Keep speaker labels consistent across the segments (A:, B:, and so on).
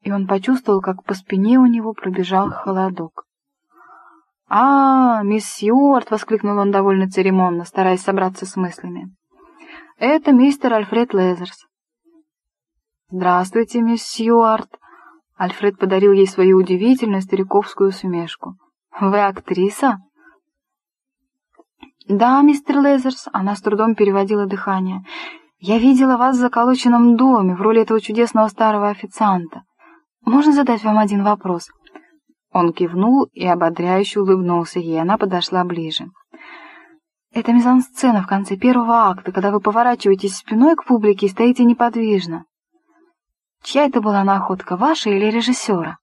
A: и он почувствовал, как по спине у него пробежал холодок. «А, мисс Сьюарт!» — воскликнул он довольно церемонно, стараясь собраться с мыслями. «Это мистер Альфред Лезерс». «Здравствуйте, мисс Сьюарт!» Альфред подарил ей свою удивительную стариковскую усмешку. «Вы актриса?» «Да, мистер Лезерс», — она с трудом переводила дыхание. «Я видела вас в заколоченном доме в роли этого чудесного старого официанта. Можно задать вам один вопрос?» Он кивнул и ободряюще улыбнулся ей, она подошла ближе. «Это мизансцена в конце первого акта, когда вы поворачиваетесь спиной к публике и стоите неподвижно. Чья это была находка, ваша или режиссера?»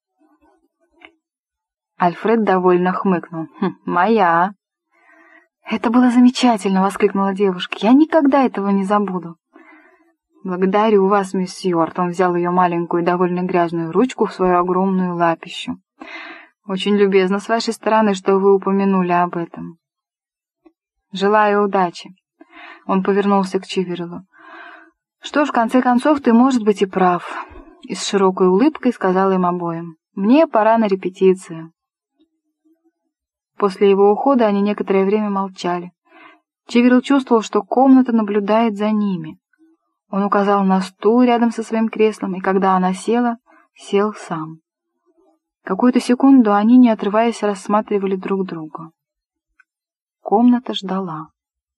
A: Альфред довольно хмыкнул. «Моя». «Это было замечательно!» — воскликнула девушка. «Я никогда этого не забуду!» «Благодарю вас, мисс Сьюарт!» Он взял ее маленькую и довольно грязную ручку в свою огромную лапищу. «Очень любезно с вашей стороны, что вы упомянули об этом. Желаю удачи!» Он повернулся к Чиверелу. «Что ж, в конце концов, ты, может быть, и прав!» И с широкой улыбкой сказал им обоим. «Мне пора на репетицию!» После его ухода они некоторое время молчали. Чиверел чувствовал, что комната наблюдает за ними. Он указал на стул рядом со своим креслом, и когда она села, сел сам. Какую-то секунду они, не отрываясь, рассматривали друг друга. Комната ждала.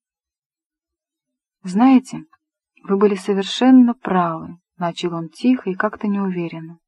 A: «Знаете, вы были совершенно правы», — начал он тихо и как-то неуверенно.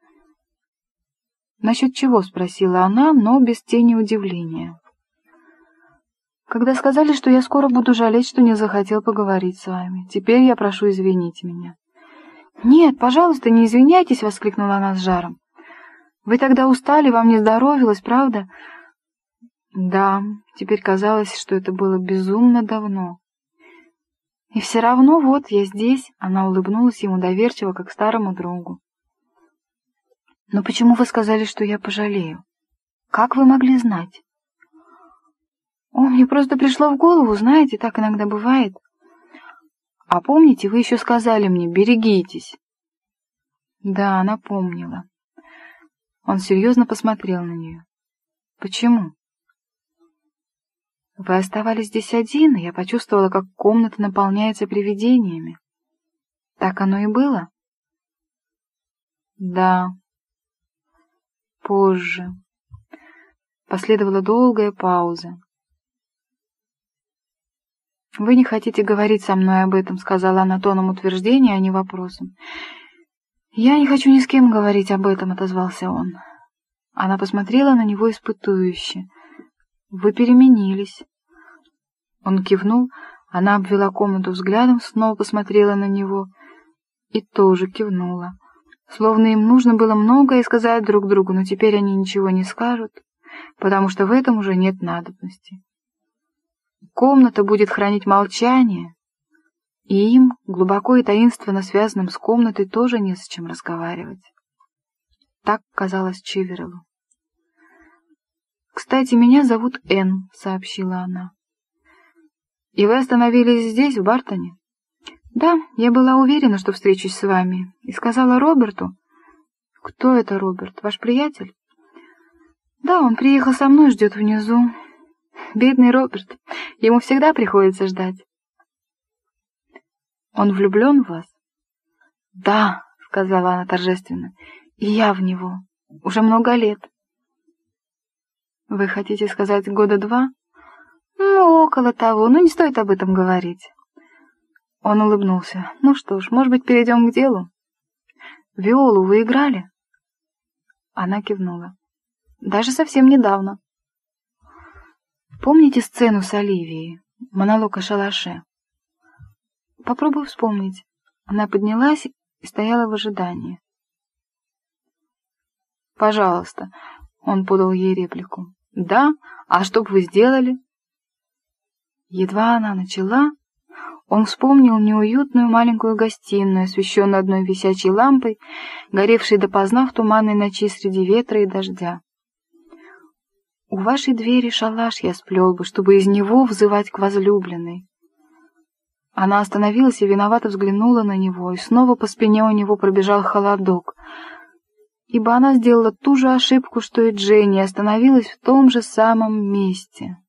A: «Насчет чего?» — спросила она, но без тени удивления. «Когда сказали, что я скоро буду жалеть, что не захотел поговорить с вами. Теперь я прошу извинить меня». «Нет, пожалуйста, не извиняйтесь!» — воскликнула она с жаром. «Вы тогда устали, вам не здоровилось, правда?» «Да, теперь казалось, что это было безумно давно. И все равно вот я здесь», — она улыбнулась ему доверчиво, как старому другу. «Но почему вы сказали, что я пожалею? Как вы могли знать?» «О, мне просто пришло в голову, знаете, так иногда бывает. А помните, вы еще сказали мне, берегитесь?» Да, она помнила. Он серьезно посмотрел на нее. «Почему?» «Вы оставались здесь один, и я почувствовала, как комната наполняется привидениями. Так оно и было?» «Да. Позже». Последовала долгая пауза. «Вы не хотите говорить со мной об этом», — сказала она тоном утверждения, а не вопросом. «Я не хочу ни с кем говорить об этом», — отозвался он. Она посмотрела на него испытующе. «Вы переменились». Он кивнул, она обвела комнату взглядом, снова посмотрела на него и тоже кивнула. Словно им нужно было многое сказать друг другу, но теперь они ничего не скажут, потому что в этом уже нет надобности. Комната будет хранить молчание, и им, глубоко и таинственно связанным с комнатой, тоже не с чем разговаривать. Так казалось Чиверелу. «Кстати, меня зовут Энн», — сообщила она. «И вы остановились здесь, в Бартоне?» «Да, я была уверена, что встречусь с вами, и сказала Роберту». «Кто это Роберт? Ваш приятель?» «Да, он приехал со мной, ждет внизу. Бедный Роберт, ему всегда приходится ждать». «Он влюблен в вас?» «Да», — сказала она торжественно, — «и я в него. Уже много лет». «Вы хотите сказать, года 2?» «Ну, около того, но не стоит об этом говорить». Он улыбнулся. «Ну что ж, может быть, перейдем к делу? Виолу вы играли?» Она кивнула. «Даже совсем недавно». «Помните сцену с Оливией? Монолог о шалаше?» «Попробую вспомнить». Она поднялась и стояла в ожидании. «Пожалуйста», — он подал ей реплику. «Да? А что бы вы сделали?» Едва она начала, он вспомнил неуютную маленькую гостиную, освещенную одной висячей лампой, горевшей допоздна в туманной ночи среди ветра и дождя. «У вашей двери шалаш я сплел бы, чтобы из него взывать к возлюбленной». Она остановилась и виновато взглянула на него, и снова по спине у него пробежал холодок. ибо она сделала ту же ошибку, что и Дженни, и остановилась в том же самом месте.